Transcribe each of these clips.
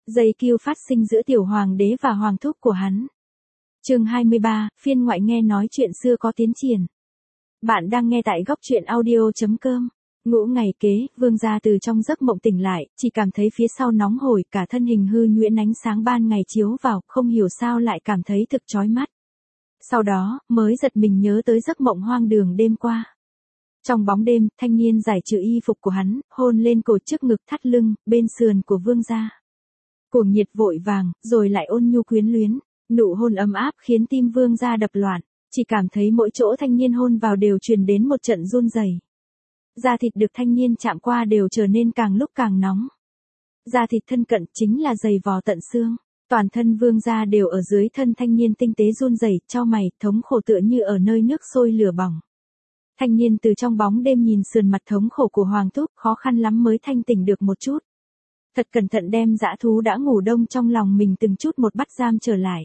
Dây cưu phát sinh giữa tiểu hoàng đế và hoàng thúc của hắn. Chương 23, phiên ngoại nghe nói chuyện xưa có tiến triển. Bạn đang nghe tại góc truyện audio.com. Ngũ ngày kế, vương gia từ trong giấc mộng tỉnh lại, chỉ cảm thấy phía sau nóng hổi, cả thân hình hư nhuyễn ánh sáng ban ngày chiếu vào, không hiểu sao lại cảm thấy thực chói mắt. Sau đó, mới giật mình nhớ tới giấc mộng hoang đường đêm qua. Trong bóng đêm, thanh niên giải trừ y phục của hắn, hôn lên cổ trước ngực thắt lưng, bên sườn của vương gia. Cuồng nhiệt vội vàng, rồi lại ôn nhu quyến luyến, nụ hôn ấm áp khiến tim vương gia đập loạn, chỉ cảm thấy mỗi chỗ thanh niên hôn vào đều truyền đến một trận run rẩy. Da thịt được thanh niên chạm qua đều trở nên càng lúc càng nóng. Da thịt thân cận chính là dày vò tận xương, toàn thân vương gia đều ở dưới thân thanh niên tinh tế run rẩy, chau mày, thống khổ tựa như ở nơi nước sôi lửa bỏng. Thanh niên từ trong bóng đêm nhìn sườn mặt thống khổ của hoàng thúc, khó khăn lắm mới thanh tỉnh được một chút. Thật cẩn thận đem dã thú đã ngủ đông trong lòng mình từng chút một bắt giam trở lại.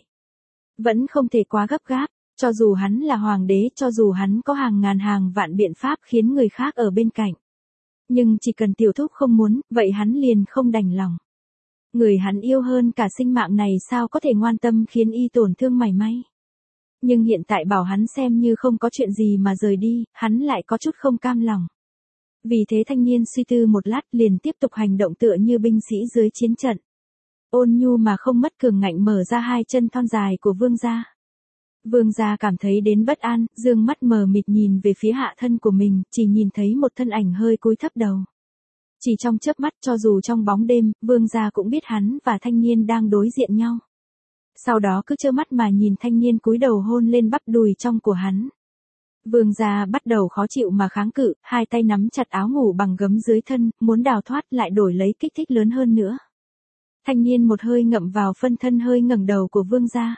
Vẫn không thể quá gấp gáp, cho dù hắn là hoàng đế, cho dù hắn có hàng ngàn hàng vạn biện pháp khiến người khác ở bên cạnh. Nhưng chỉ cần tiểu thúc không muốn, vậy hắn liền không đành lòng. Người hắn yêu hơn cả sinh mạng này sao có thể ngoan tâm khiến y tổn thương mảy may. Nhưng hiện tại bảo hắn xem như không có chuyện gì mà rời đi, hắn lại có chút không cam lòng. Vì thế thanh niên suy tư một lát liền tiếp tục hành động tựa như binh sĩ dưới chiến trận. Ôn nhu mà không mất cường ngạnh mở ra hai chân thon dài của vương gia. Vương gia cảm thấy đến bất an, dương mắt mờ mịt nhìn về phía hạ thân của mình, chỉ nhìn thấy một thân ảnh hơi cúi thấp đầu. Chỉ trong chớp mắt, cho dù trong bóng đêm, vương gia cũng biết hắn và thanh niên đang đối diện nhau. Sau đó cứ trơ mắt mà nhìn thanh niên cúi đầu hôn lên bắp đùi trong của hắn. Vương gia bắt đầu khó chịu mà kháng cự, hai tay nắm chặt áo ngủ bằng gấm dưới thân, muốn đào thoát lại đổi lấy kích thích lớn hơn nữa. Thanh niên một hơi ngậm vào phân thân hơi ngẩng đầu của vương gia.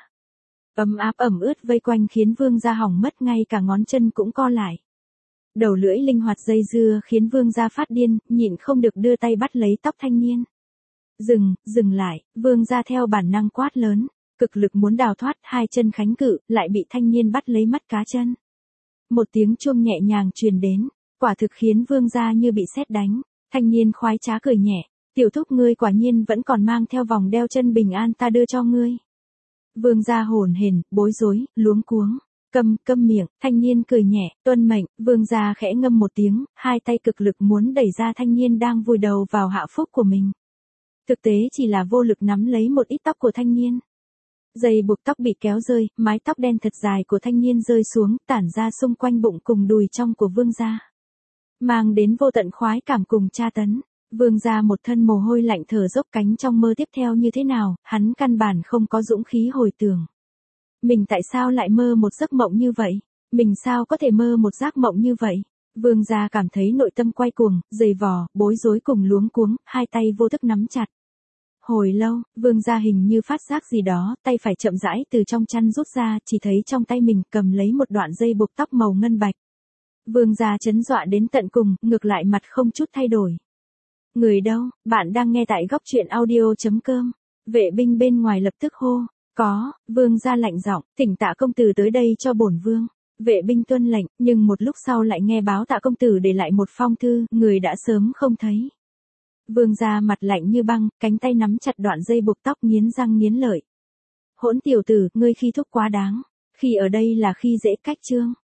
Ấm áp ẩm ướt vây quanh khiến vương gia hỏng mất, ngay cả ngón chân cũng co lại. Đầu lưỡi linh hoạt dây dưa khiến vương gia phát điên, nhịn không được đưa tay bắt lấy tóc thanh niên. Dừng lại, vương gia theo bản năng quát lớn, cực lực muốn đào thoát, hai chân kháng cự, lại bị thanh niên bắt lấy mắt cá chân. Một tiếng chuông nhẹ nhàng truyền đến, quả thực khiến vương gia như bị sét đánh. Thanh niên khoái trá cười nhẹ, tiểu thúc ngươi quả nhiên vẫn còn mang theo vòng đeo chân bình an ta đưa cho ngươi. Vương gia hổn hển, bối rối, luống cuống. Câm miệng, thanh niên cười nhẹ, tuân mệnh, vương gia khẽ ngâm một tiếng, hai tay cực lực muốn đẩy ra thanh niên đang vùi đầu vào hạ phúc của mình. Thực tế chỉ là vô lực nắm lấy một ít tóc của thanh niên. Dây buộc tóc bị kéo rơi, mái tóc đen thật dài của thanh niên rơi xuống, tản ra xung quanh bụng cùng đùi trong của vương gia. Mang đến vô tận khoái cảm cùng tra tấn. Vương gia một thân mồ hôi lạnh thở dốc, cánh trong mơ tiếp theo như thế nào, hắn căn bản không có dũng khí hồi tưởng. Mình tại sao lại mơ một giấc mộng như vậy? Mình sao có thể mơ một giấc mộng như vậy? Vương gia cảm thấy nội tâm quay cuồng, dày vò, bối rối cùng luống cuống, hai tay vô thức nắm chặt. Hồi lâu, vương gia hình như phát giác gì đó, tay phải chậm rãi từ trong chăn rút ra, chỉ thấy trong tay mình cầm lấy một đoạn dây buộc tóc màu ngân bạch. Vương gia chấn dọa đến tận cùng, ngược lại mặt không chút thay đổi. Người đâu? Bạn đang nghe tại góc truyện audio.com. Vệ binh bên ngoài lập tức hô. Có, vương gia lạnh giọng, thỉnh Tạ công tử tới đây cho bổn vương. Vệ binh tuân lệnh, nhưng một lúc sau lại nghe báo Tạ công tử để lại một phong thư, người đã sớm không thấy. Vương gia mặt lạnh như băng, cánh tay nắm chặt đoạn dây buộc tóc, nghiến răng nghiến lợi. Hỗn tiểu tử, ngươi khi thúc quá đáng. Khi ở đây là khi dễ cách trương.